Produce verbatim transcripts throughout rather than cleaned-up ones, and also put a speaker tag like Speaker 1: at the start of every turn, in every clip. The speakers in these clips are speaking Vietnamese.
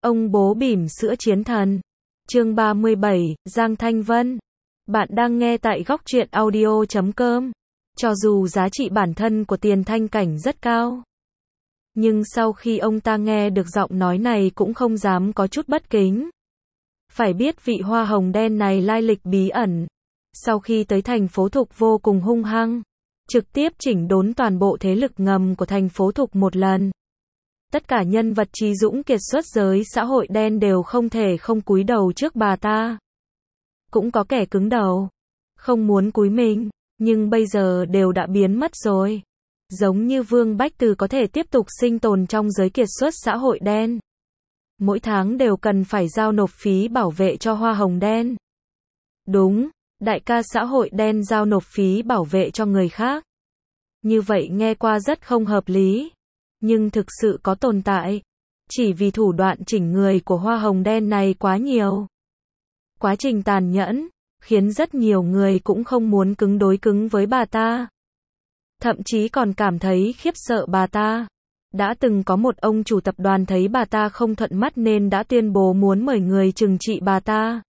Speaker 1: Ông bố bỉm sữa chiến thần. Chương ba mươi bảy, Giang Thanh Vân. Bạn đang nghe tại góc truyện audio chấm com. Cho dù giá trị bản thân của Tiền Thanh Cảnh rất cao, nhưng sau khi ông ta nghe được giọng nói này cũng không dám có chút bất kính. Phải biết vị hoa hồng đen này lai lịch bí ẩn. Sau khi tới thành phố Thục vô cùng hung hăng, trực tiếp chỉnh đốn toàn bộ thế lực ngầm của thành phố Thục một lần. Tất cả nhân vật trí dũng kiệt xuất giới xã hội đen đều không thể không cúi đầu trước bà ta. Cũng có kẻ cứng đầu, không muốn cúi mình, nhưng bây giờ đều đã biến mất rồi. Giống như Vương Bách Từ có thể tiếp tục sinh tồn trong giới kiệt xuất xã hội đen. Mỗi tháng đều cần phải giao nộp phí bảo vệ cho hoa hồng đen. Đúng, đại ca xã hội đen giao nộp phí bảo vệ cho người khác. Như vậy nghe qua rất không hợp lý, nhưng thực sự có tồn tại. Chỉ vì thủ đoạn chỉnh người của hoa hồng đen này quá nhiều. Quá trình tàn nhẫn, khiến rất nhiều người cũng không muốn cứng đối cứng với bà ta. Thậm chí còn cảm thấy khiếp sợ bà ta. Đã từng có một ông chủ tập đoàn thấy bà ta không thuận mắt nên đã tuyên bố muốn mời người trừng trị bà ta.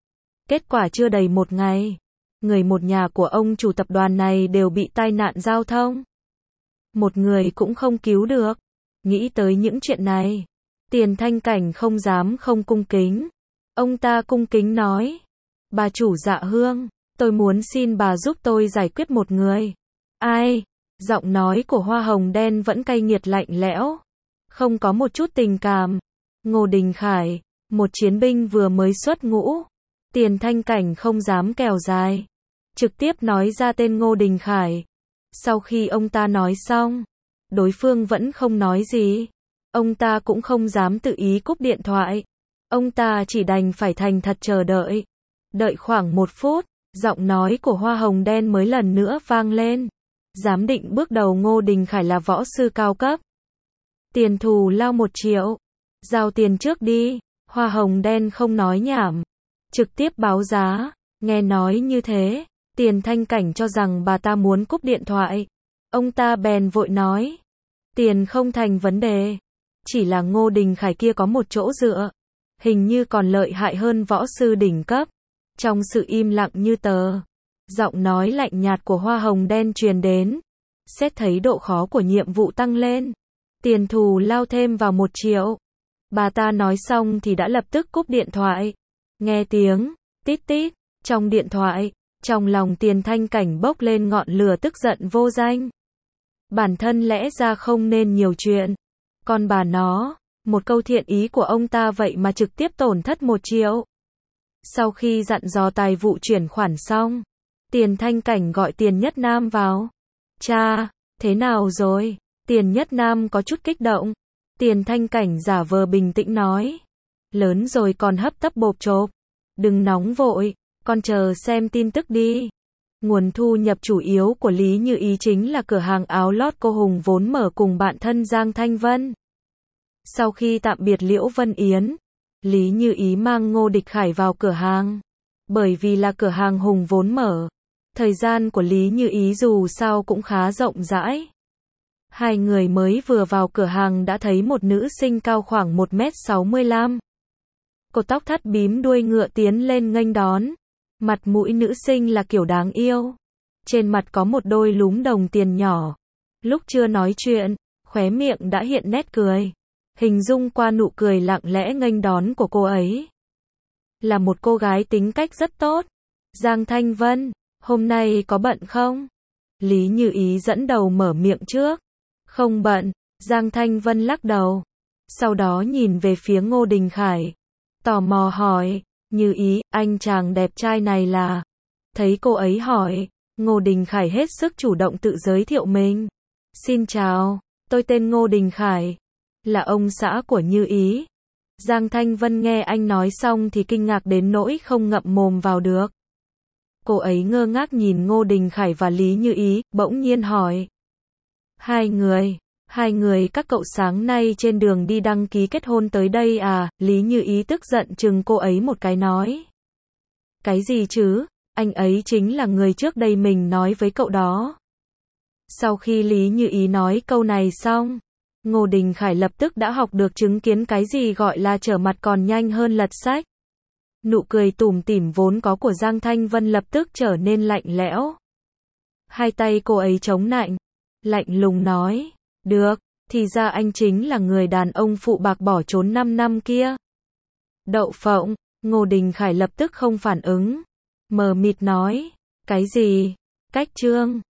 Speaker 1: Kết quả chưa đầy một ngày, người một nhà của ông chủ tập đoàn này đều bị tai nạn giao thông. Một người cũng không cứu được. Nghĩ tới những chuyện này, Tiền Thanh Cảnh không dám không cung kính. Ông ta cung kính nói: "Bà chủ Dạ Hương, tôi muốn xin bà giúp tôi giải quyết một người." "Ai?" Giọng nói của hoa hồng đen vẫn cay nghiệt lạnh lẽo, không có một chút tình cảm. "Ngô Đình Khải, một chiến binh vừa mới xuất ngũ." Tiền Thanh Cảnh không dám kèo dài, trực tiếp nói ra tên Ngô Đình Khải. Sau khi ông ta nói xong, đối phương vẫn không nói gì. Ông ta cũng không dám tự ý cúp điện thoại. Ông ta chỉ đành phải thành thật chờ đợi. Đợi khoảng một phút, giọng nói của hoa hồng đen mới lần nữa vang lên. Giám định bước đầu Ngô Đình Khải là võ sư cao cấp. Tiền thù lao một triệu. Giao tiền trước đi. Hoa hồng đen không nói nhảm, trực tiếp báo giá. Nghe nói như thế, Tiền Thanh Cảnh cho rằng bà ta muốn cúp điện thoại. Ông ta bèn vội nói: "Tiền không thành vấn đề. Chỉ là Ngô Đình Khải kia có một chỗ dựa. Hình như còn lợi hại hơn võ sư đỉnh cấp." Trong sự im lặng như tờ, giọng nói lạnh nhạt của hoa hồng đen truyền đến. Xét thấy độ khó của nhiệm vụ tăng lên, tiền thù lao thêm vào một triệu. Bà ta nói xong thì đã lập tức cúp điện thoại. Nghe tiếng tít tít trong điện thoại, trong lòng Tiền Thanh Cảnh bốc lên ngọn lửa tức giận vô danh. Bản thân lẽ ra không nên nhiều chuyện, còn bà nó, một câu thiện ý của ông ta vậy mà trực tiếp tổn thất một triệu. Sau khi dặn dò tài vụ chuyển khoản xong, Tiền Thanh Cảnh gọi Tiền Nhất Nam vào. "Cha, thế nào rồi?" Tiền Nhất Nam có chút kích động. Tiền Thanh Cảnh giả vờ bình tĩnh nói: "Lớn rồi còn hấp tấp bộp chộp. Đừng nóng vội, con chờ xem tin tức đi." Nguồn thu nhập chủ yếu của Lý Như Ý chính là cửa hàng áo lót cô Hùng vốn mở cùng bạn thân Giang Thanh Vân. Sau khi tạm biệt Liễu Vân Yến, Lý Như Ý mang Ngô Địch Khải vào cửa hàng. Bởi vì là cửa hàng Hùng vốn mở, thời gian của Lý Như Ý dù sao cũng khá rộng rãi. Hai người mới vừa vào cửa hàng đã thấy một nữ sinh cao khoảng một mét sáu mươi lăm. Cột tóc thắt bím đuôi ngựa tiến lên nghênh đón. Mặt mũi nữ sinh là kiểu đáng yêu. Trên mặt có một đôi lúm đồng tiền nhỏ. Lúc chưa nói chuyện, khóe miệng đã hiện nét cười. Hình dung qua nụ cười lặng lẽ nghênh đón của cô ấy. Là một cô gái tính cách rất tốt. "Giang Thanh Vân, hôm nay có bận không?" Lý Như Ý dẫn đầu mở miệng trước. "Không bận." Giang Thanh Vân lắc đầu. Sau đó nhìn về phía Ngô Đình Khải, tò mò hỏi: "Như Ý, anh chàng đẹp trai này là?" Thấy cô ấy hỏi, Ngô Đình Khải hết sức chủ động tự giới thiệu mình. "Xin chào, tôi tên Ngô Đình Khải, là ông xã của Như Ý." Giang Thanh Vân nghe anh nói xong thì kinh ngạc đến nỗi không ngậm mồm vào được. Cô ấy ngơ ngác nhìn Ngô Đình Khải và Lý Như Ý, bỗng nhiên hỏi: Hai người, hai người các cậu sáng nay trên đường đi đăng ký kết hôn tới đây à?" Lý Như Ý tức giận chừng cô ấy một cái nói: "Cái gì chứ, anh ấy chính là người trước đây mình nói với cậu đó." Sau khi Lý Như Ý nói câu này xong, Ngô Đình Khải lập tức đã học được chứng kiến cái gì gọi là trở mặt còn nhanh hơn lật sách. Nụ cười tủm tỉm vốn có của Giang Thanh Vân lập tức trở nên lạnh lẽo. Hai tay cô ấy chống nạnh, lạnh lùng nói, được, thì ra anh chính là người đàn ông phụ bạc bỏ trốn năm năm kia. Đậu phộng, Ngô Đình Khải lập tức không phản ứng, mờ mịt nói, cái gì, cách trương.